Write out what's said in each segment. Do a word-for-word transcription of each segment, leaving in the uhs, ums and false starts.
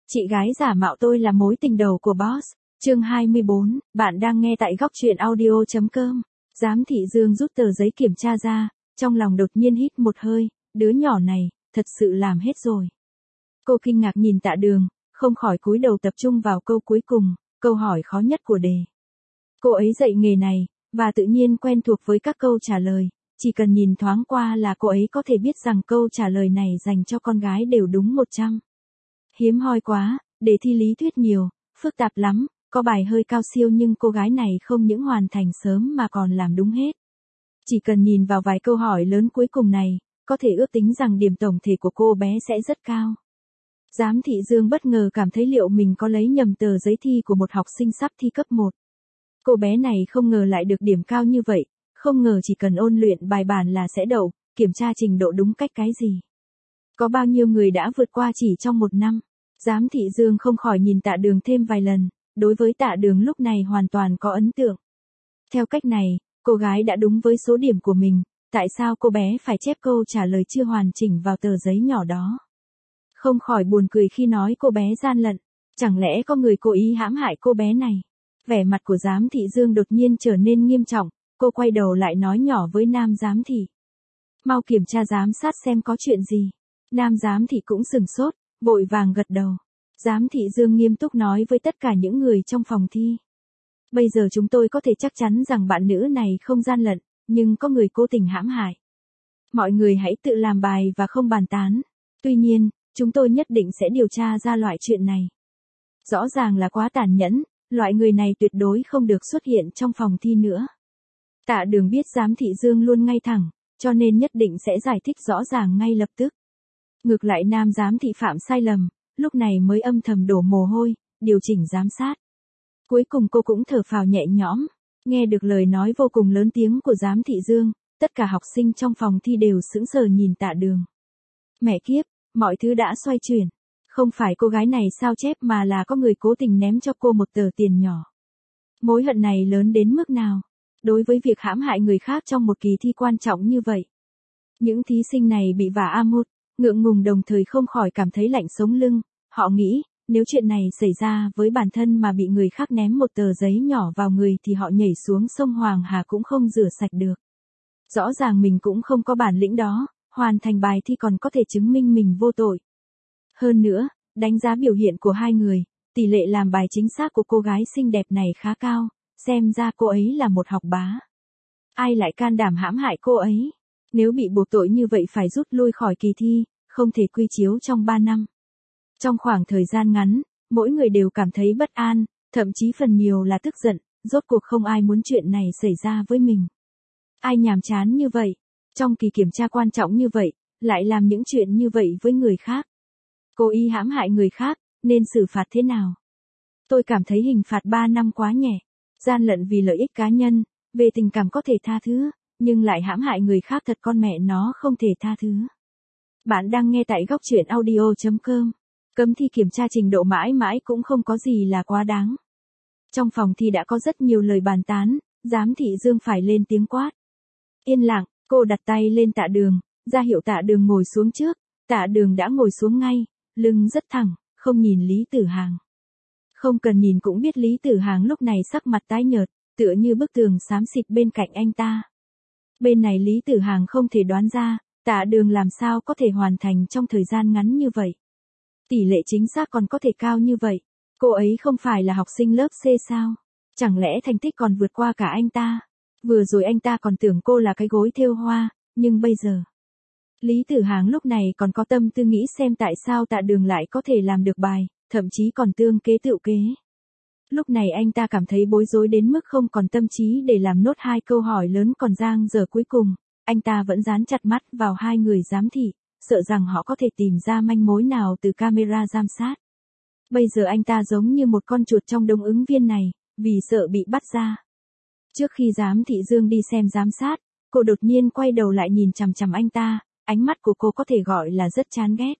Chị gái giả mạo tôi là mối tình đầu của boss. Chương hai mươi bốn, bạn đang nghe tại góc truyện audio chấm com. Giám thị Dương rút tờ giấy kiểm tra ra, trong lòng đột nhiên hít một hơi, đứa nhỏ này, thật sự làm hết rồi. Cô kinh ngạc nhìn Tạ Đường, không khỏi cúi đầu tập trung vào câu cuối cùng, câu hỏi khó nhất của đề. Cô ấy dạy nghề này, và tự nhiên quen thuộc với các câu trả lời, chỉ cần nhìn thoáng qua là cô ấy có thể biết rằng câu trả lời này dành cho con gái đều đúng một trăm. Hiếm hoi quá, đề thi lý thuyết nhiều, phức tạp lắm, có bài hơi cao siêu nhưng cô gái này không những hoàn thành sớm mà còn làm đúng hết. Chỉ cần nhìn vào vài câu hỏi lớn cuối cùng này, có thể ước tính rằng điểm tổng thể của cô bé sẽ rất cao. Giám thị Dương bất ngờ cảm thấy liệu mình có lấy nhầm tờ giấy thi của một học sinh sắp thi cấp một. Cô bé này không ngờ lại được điểm cao như vậy, không ngờ chỉ cần ôn luyện bài bản là sẽ đậu, kiểm tra trình độ đúng cách cái gì. Có bao nhiêu người đã vượt qua chỉ trong một năm. Giám thị Dương không khỏi nhìn Tạ Đường thêm vài lần, đối với Tạ Đường lúc này hoàn toàn có ấn tượng. Theo cách này, cô gái đã đúng với số điểm của mình, tại sao cô bé phải chép câu trả lời chưa hoàn chỉnh vào tờ giấy nhỏ đó? Không khỏi buồn cười khi nói cô bé gian lận, chẳng lẽ có người cố ý hãm hại cô bé này? Vẻ mặt của giám thị Dương đột nhiên trở nên nghiêm trọng, cô quay đầu lại nói nhỏ với nam giám thị. Mau kiểm tra giám sát xem có chuyện gì. Nam giám thị cũng sừng sốt, vội vàng gật đầu. Giám thị Dương nghiêm túc nói với tất cả những người trong phòng thi. Bây giờ chúng tôi có thể chắc chắn rằng bạn nữ này không gian lận, nhưng có người cố tình hãm hại. Mọi người hãy tự làm bài và không bàn tán. Tuy nhiên, chúng tôi nhất định sẽ điều tra ra loại chuyện này. Rõ ràng là quá tàn nhẫn, loại người này tuyệt đối không được xuất hiện trong phòng thi nữa. Tạ Đường biết giám thị Dương luôn ngay thẳng, cho nên nhất định sẽ giải thích rõ ràng ngay lập tức. Ngược lại nam giám thị phạm sai lầm, lúc này mới âm thầm đổ mồ hôi, điều chỉnh giám sát. Cuối cùng cô cũng thở phào nhẹ nhõm, nghe được lời nói vô cùng lớn tiếng của giám thị Dương, tất cả học sinh trong phòng thi đều sững sờ nhìn Tạ Đường. Mẹ kiếp, mọi thứ đã xoay chuyển. Không phải cô gái này sao chép mà là có người cố tình ném cho cô một tờ tiền nhỏ. Mối hận này lớn đến mức nào? Đối với việc hãm hại người khác trong một kỳ thi quan trọng như vậy. Những thí sinh này bị vả a một, ngượng ngùng đồng thời không khỏi cảm thấy lạnh sống lưng. Họ nghĩ, nếu chuyện này xảy ra với bản thân mà bị người khác ném một tờ giấy nhỏ vào người thì họ nhảy xuống sông Hoàng Hà cũng không rửa sạch được. Rõ ràng mình cũng không có bản lĩnh đó, hoàn thành bài thi còn có thể chứng minh mình vô tội. Hơn nữa, đánh giá biểu hiện của hai người, tỷ lệ làm bài chính xác của cô gái xinh đẹp này khá cao, xem ra cô ấy là một học bá. Ai lại can đảm hãm hại cô ấy? Nếu bị buộc tội như vậy phải rút lui khỏi kỳ thi, không thể quy chiếu trong ba năm. Trong khoảng thời gian ngắn, mỗi người đều cảm thấy bất an, thậm chí phần nhiều là tức giận, rốt cuộc không ai muốn chuyện này xảy ra với mình. Ai nhàm chán như vậy, trong kỳ kiểm tra quan trọng như vậy, lại làm những chuyện như vậy với người khác. Cố ý hãm hại người khác, nên xử phạt thế nào? Tôi cảm thấy hình phạt ba năm quá nhẹ. Gian lận vì lợi ích cá nhân, về tình cảm có thể tha thứ, nhưng lại hãm hại người khác thật con mẹ nó không thể tha thứ. Bạn đang nghe tại góc truyện audio chấm com. Cấm thi kiểm tra trình độ mãi mãi cũng không có gì là quá đáng. Trong phòng thi đã có rất nhiều lời bàn tán, giám thị Dương phải lên tiếng quát. Yên lặng, cô đặt tay lên Tạ Đường, ra hiệu Tạ Đường ngồi xuống trước. Tạ Đường đã ngồi xuống ngay, lưng rất thẳng, không nhìn Lý Tử Hàng. Không cần nhìn cũng biết Lý Tử Hàng lúc này sắc mặt tái nhợt, tựa như bức tường xám xịt bên cạnh anh ta. Bên này Lý Tử Hàng không thể đoán ra, Tạ Đường làm sao có thể hoàn thành trong thời gian ngắn như vậy. Tỷ lệ chính xác còn có thể cao như vậy. Cô ấy không phải là học sinh lớp C sao? Chẳng lẽ thành tích còn vượt qua cả anh ta? Vừa rồi anh ta còn tưởng cô là cái gối thêu hoa, nhưng bây giờ... Lý Tử Hàng lúc này còn có tâm tư nghĩ xem tại sao Tạ Đường lại có thể làm được bài, thậm chí còn tương kế tựu kế. Lúc này anh ta cảm thấy bối rối đến mức không còn tâm trí để làm nốt hai câu hỏi lớn còn dang dở cuối cùng, anh ta vẫn dán chặt mắt vào hai người giám thị, sợ rằng họ có thể tìm ra manh mối nào từ camera giám sát. Bây giờ anh ta giống như một con chuột trong đống ứng viên này, vì sợ bị bắt ra. Trước khi giám thị Dương đi xem giám sát, cô đột nhiên quay đầu lại nhìn chằm chằm anh ta, ánh mắt của cô có thể gọi là rất chán ghét.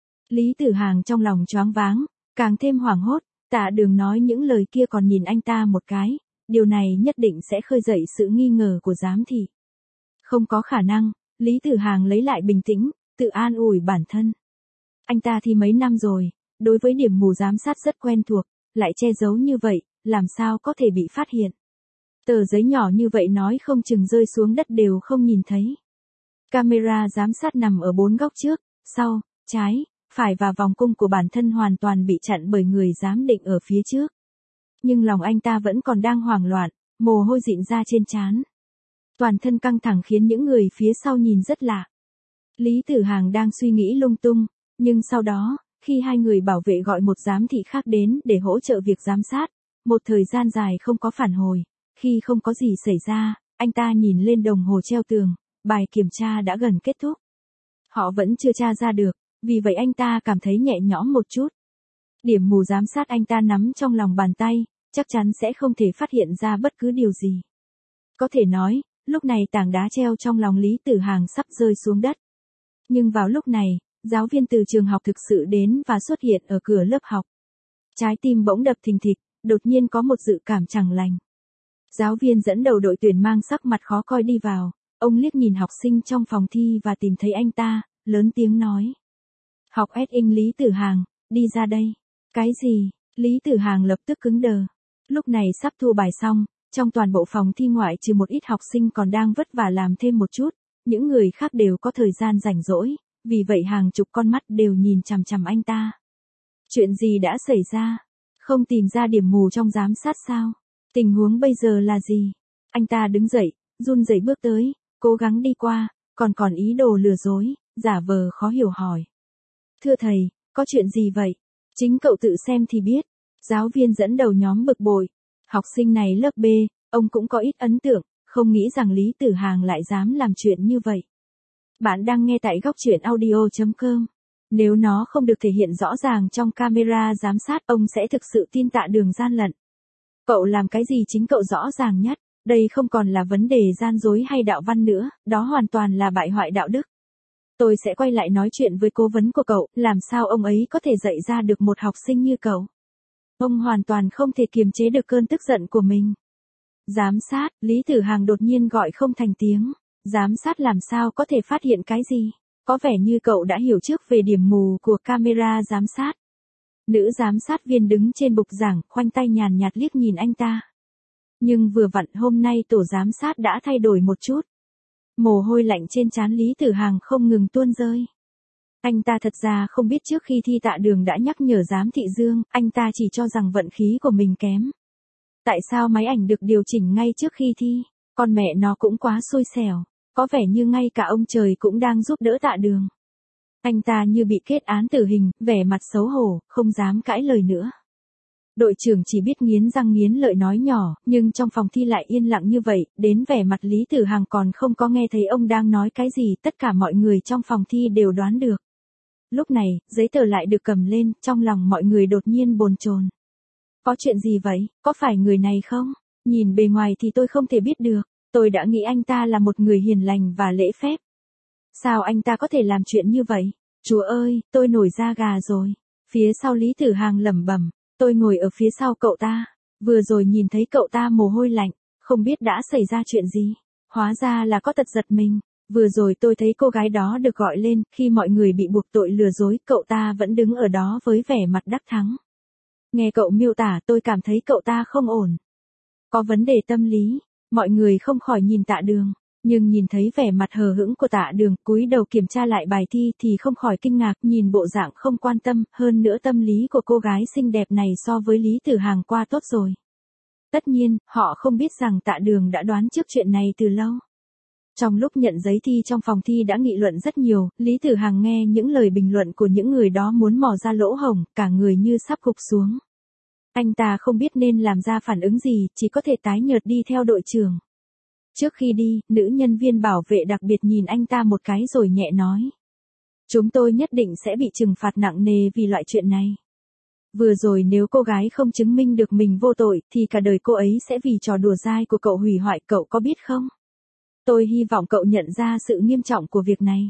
Lý Tử Hàng trong lòng choáng váng, càng thêm hoảng hốt, Tạ Đường nói những lời kia còn nhìn anh ta một cái, điều này nhất định sẽ khơi dậy sự nghi ngờ của giám thị. Không có khả năng, Lý Tử Hàng lấy lại bình tĩnh, tự an ủi bản thân. Anh ta thi mấy năm rồi, đối với điểm mù giám sát rất quen thuộc, lại che giấu như vậy, làm sao có thể bị phát hiện. Tờ giấy nhỏ như vậy nói không chừng rơi xuống đất đều không nhìn thấy. Camera giám sát nằm ở bốn góc trước, sau, trái, phải và vòng cung của bản thân hoàn toàn bị chặn bởi người giám định ở phía trước. Nhưng lòng anh ta vẫn còn đang hoảng loạn, mồ hôi rịn ra trên trán. Toàn thân căng thẳng khiến những người phía sau nhìn rất lạ. Lý Tử Hàng đang suy nghĩ lung tung, nhưng sau đó, khi hai người bảo vệ gọi một giám thị khác đến để hỗ trợ việc giám sát, một thời gian dài không có phản hồi, khi không có gì xảy ra, anh ta nhìn lên đồng hồ treo tường, bài kiểm tra đã gần kết thúc. Họ vẫn chưa tra ra được, vì vậy anh ta cảm thấy nhẹ nhõm một chút. Điểm mù giám sát anh ta nắm trong lòng bàn tay, chắc chắn sẽ không thể phát hiện ra bất cứ điều gì. Có thể nói, lúc này tảng đá treo trong lòng Lý Tử Hàng sắp rơi xuống đất. Nhưng vào lúc này, giáo viên từ trường học thực sự đến và xuất hiện ở cửa lớp học. Trái tim bỗng đập thình thịch, đột nhiên có một dự cảm chẳng lành. Giáo viên dẫn đầu đội tuyển mang sắc mặt khó coi đi vào, ông liếc nhìn học sinh trong phòng thi và tìm thấy anh ta, lớn tiếng nói. Học ét inh Lý Tử Hàng, đi ra đây. Cái gì? Lý Tử Hàng lập tức cứng đờ. Lúc này sắp thu bài xong, trong toàn bộ phòng thi ngoại trừ một ít học sinh còn đang vất vả làm thêm một chút, những người khác đều có thời gian rảnh rỗi, vì vậy hàng chục con mắt đều nhìn chằm chằm anh ta. Chuyện gì đã xảy ra? Không tìm ra điểm mù trong giám sát sao? Tình huống bây giờ là gì? Anh ta đứng dậy, run rẩy bước tới, cố gắng đi qua, còn còn ý đồ lừa dối, giả vờ khó hiểu hỏi. Thưa thầy, có chuyện gì vậy? Chính cậu tự xem thì biết. Giáo viên dẫn đầu nhóm bực bội. Học sinh này lớp B, ông cũng có ít ấn tượng, không nghĩ rằng Lý Tử Hàng lại dám làm chuyện như vậy. Bạn đang nghe tại góc truyện audio chấm com. Nếu nó không được thể hiện rõ ràng trong camera giám sát, ông sẽ thực sự tin Tạ Đường gian lận. Cậu làm cái gì chính cậu rõ ràng nhất, đây không còn là vấn đề gian dối hay đạo văn nữa, đó hoàn toàn là bại hoại đạo đức. Tôi sẽ quay lại nói chuyện với cố vấn của cậu, làm sao ông ấy có thể dạy ra được một học sinh như cậu. Ông hoàn toàn không thể kiềm chế được cơn tức giận của mình. Giám sát, Lý Tử Hàng đột nhiên gọi không thành tiếng. Giám sát làm sao có thể phát hiện cái gì? Có vẻ như cậu đã hiểu trước về điểm mù của camera giám sát. Nữ giám sát viên đứng trên bục giảng, khoanh tay nhàn nhạt liếc nhìn anh ta. Nhưng vừa vặn hôm nay tổ giám sát đã thay đổi một chút. Mồ hôi lạnh trên trán Lý Tử Hàng không ngừng tuôn rơi. Anh ta thật ra không biết trước khi thi Tạ Đường đã nhắc nhở giám thị Dương, anh ta chỉ cho rằng vận khí của mình kém. Tại sao máy ảnh được điều chỉnh ngay trước khi thi? Con mẹ nó cũng quá xui xẻo. Có vẻ như ngay cả ông trời cũng đang giúp đỡ Tạ Đường. Anh ta như bị kết án tử hình, vẻ mặt xấu hổ, không dám cãi lời nữa. Đội trưởng chỉ biết nghiến răng nghiến lợi nói nhỏ, nhưng trong phòng thi lại yên lặng như vậy, đến vẻ mặt Lý Tử Hàng còn không có nghe thấy ông đang nói cái gì, tất cả mọi người trong phòng thi đều đoán được. Lúc này, giấy tờ lại được cầm lên, trong lòng mọi người đột nhiên bồn chồn. Có chuyện gì vậy, có phải người này không? Nhìn bề ngoài thì tôi không thể biết được, tôi đã nghĩ anh ta là một người hiền lành và lễ phép. Sao anh ta có thể làm chuyện như vậy? Chúa ơi, tôi nổi da gà rồi. Phía sau Lý Tử Hàng lẩm bẩm, tôi ngồi ở phía sau cậu ta, vừa rồi nhìn thấy cậu ta mồ hôi lạnh, không biết đã xảy ra chuyện gì. Hóa ra là có tật giật mình. Vừa rồi tôi thấy cô gái đó được gọi lên, khi mọi người bị buộc tội lừa dối, cậu ta vẫn đứng ở đó với vẻ mặt đắc thắng. Nghe cậu miêu tả tôi cảm thấy cậu ta không ổn. Có vấn đề tâm lý, mọi người không khỏi nhìn Tạ Đường, nhưng nhìn thấy vẻ mặt hờ hững của Tạ Đường, cúi đầu kiểm tra lại bài thi thì không khỏi kinh ngạc, nhìn bộ dạng không quan tâm, hơn nữa tâm lý của cô gái xinh đẹp này so với Lý Tử Hàng qua tốt rồi. Tất nhiên, họ không biết rằng Tạ Đường đã đoán trước chuyện này từ lâu. Trong lúc nhận giấy thi trong phòng thi đã nghị luận rất nhiều, Lý Tử Hàng nghe những lời bình luận của những người đó muốn mò ra lỗ hổng, cả người như sắp gục xuống. Anh ta không biết nên làm ra phản ứng gì, chỉ có thể tái nhợt đi theo đội trưởng. Trước khi đi, nữ nhân viên bảo vệ đặc biệt nhìn anh ta một cái rồi nhẹ nói. Chúng tôi nhất định sẽ bị trừng phạt nặng nề vì loại chuyện này. Vừa rồi nếu cô gái không chứng minh được mình vô tội, thì cả đời cô ấy sẽ vì trò đùa dai của cậu hủy hoại, cậu có biết không? Tôi hy vọng cậu nhận ra sự nghiêm trọng của việc này.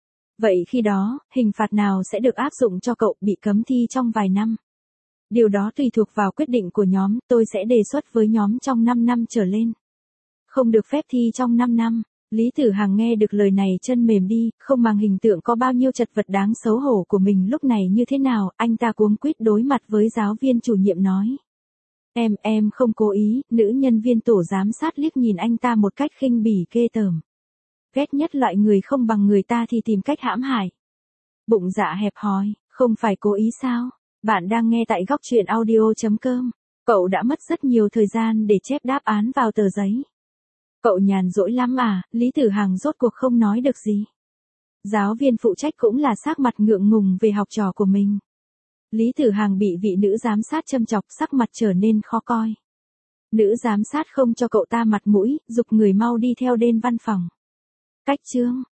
Vậy khi đó, hình phạt nào sẽ được áp dụng cho cậu, bị cấm thi trong vài năm? Điều đó tùy thuộc vào quyết định của nhóm, tôi sẽ đề xuất với nhóm trong năm năm trở lên. Không được phép thi trong năm năm. Lý Tử Hằng nghe được lời này chân mềm đi, không màng hình tượng có bao nhiêu chật vật đáng xấu hổ của mình lúc này như thế nào, anh ta cuống quýt đối mặt với giáo viên chủ nhiệm nói. Em, em không cố ý, nữ nhân viên tổ giám sát liếc nhìn anh ta một cách khinh bỉ ghê tởm. Ghét nhất loại người không bằng người ta thì tìm cách hãm hại. Bụng dạ hẹp hòi, không phải cố ý sao? Bạn đang nghe tại góc truyện audio chấm com. Cậu đã mất rất nhiều thời gian để chép đáp án vào tờ giấy. Cậu nhàn rỗi lắm à? Lý Tử Hằng rốt cuộc không nói được gì. Giáo viên phụ trách cũng là sắc mặt ngượng ngùng về học trò của mình. Lý Tử Hằng bị vị nữ giám sát châm chọc, sắc mặt trở nên khó coi. Nữ giám sát không cho cậu ta mặt mũi, giục người mau đi theo đến văn phòng. Cách chương